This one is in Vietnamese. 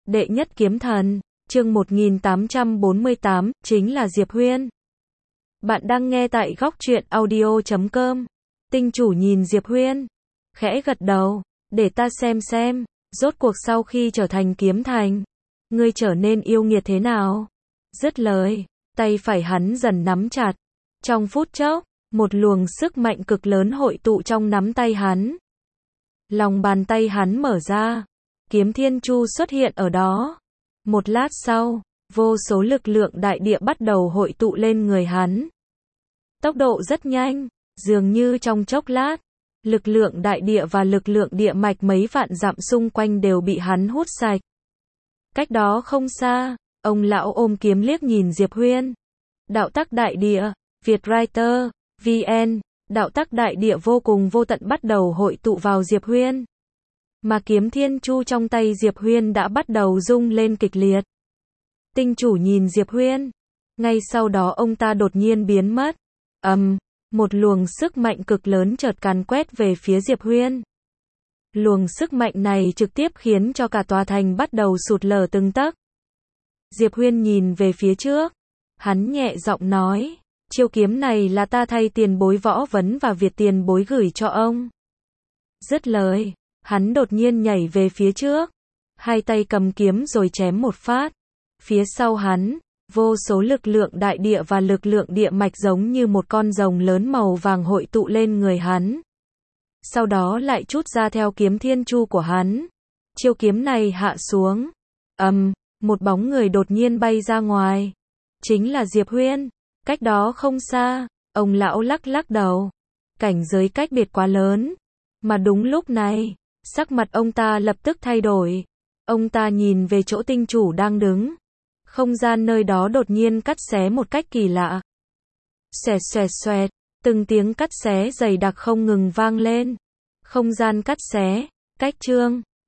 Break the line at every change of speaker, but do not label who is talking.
Đệ nhất kiếm thần, chương 1848, chính là Diệp Huyên. Bạn đang nghe tại góc truyện audio.com. Tinh chủ nhìn Diệp Huyên, khẽ gật đầu, để ta xem, rốt cuộc sau khi trở thành kiếm thành, ngươi trở nên yêu nghiệt thế nào? Dứt lời, tay phải hắn dần nắm chặt. Trong phút chốc, một luồng sức mạnh cực lớn hội tụ trong nắm tay hắn. Lòng bàn tay hắn mở ra, kiếm thiên chu xuất hiện ở đó. Một lát sau, vô số lực lượng đại địa bắt đầu hội tụ lên người hắn. Tốc độ rất nhanh, dường như trong chốc lát, lực lượng đại địa và lực lượng địa mạch mấy vạn dặm xung quanh đều bị hắn hút sạch. Cách đó không xa, ông lão ôm kiếm liếc nhìn Diệp Huyên. Đạo tắc đại địa, Vietwriter, VN, đạo tắc đại địa vô cùng vô tận bắt đầu hội tụ vào Diệp Huyên. Mà kiếm thiên chu trong tay Diệp Huyên đã bắt đầu rung lên kịch liệt. Tinh chủ nhìn Diệp Huyên. Ngay sau đó ông ta đột nhiên biến mất. Một luồng sức mạnh cực lớn chợt càn quét về phía Diệp Huyên. Luồng sức mạnh này trực tiếp khiến cho cả tòa thành bắt đầu sụt lở từng tấc. Diệp Huyên nhìn về phía trước. Hắn nhẹ giọng nói, chiêu kiếm này là ta thay tiền bối Võ Vấn và Việt tiền bối gửi cho ông. Dứt lời, hắn đột nhiên nhảy về phía trước. Hai tay cầm kiếm rồi chém một phát. Phía sau hắn, vô số lực lượng đại địa và lực lượng địa mạch giống như một con rồng lớn màu vàng hội tụ lên người hắn. Sau đó lại trút ra theo kiếm thiên chu của hắn. Chiêu kiếm này hạ xuống. Một bóng người đột nhiên bay ra ngoài. Chính là Diệp Huyên. Cách đó không xa, ông lão lắc đầu. Cảnh giới cách biệt quá lớn. Mà đúng lúc này, sắc mặt ông ta lập tức thay đổi. Ông ta nhìn về chỗ tinh chủ đang đứng. Không gian nơi đó đột nhiên cắt xé một cách kỳ lạ. Xoẹt, từng tiếng cắt xé dày đặc không ngừng vang lên. Không gian cắt xé, cách chương.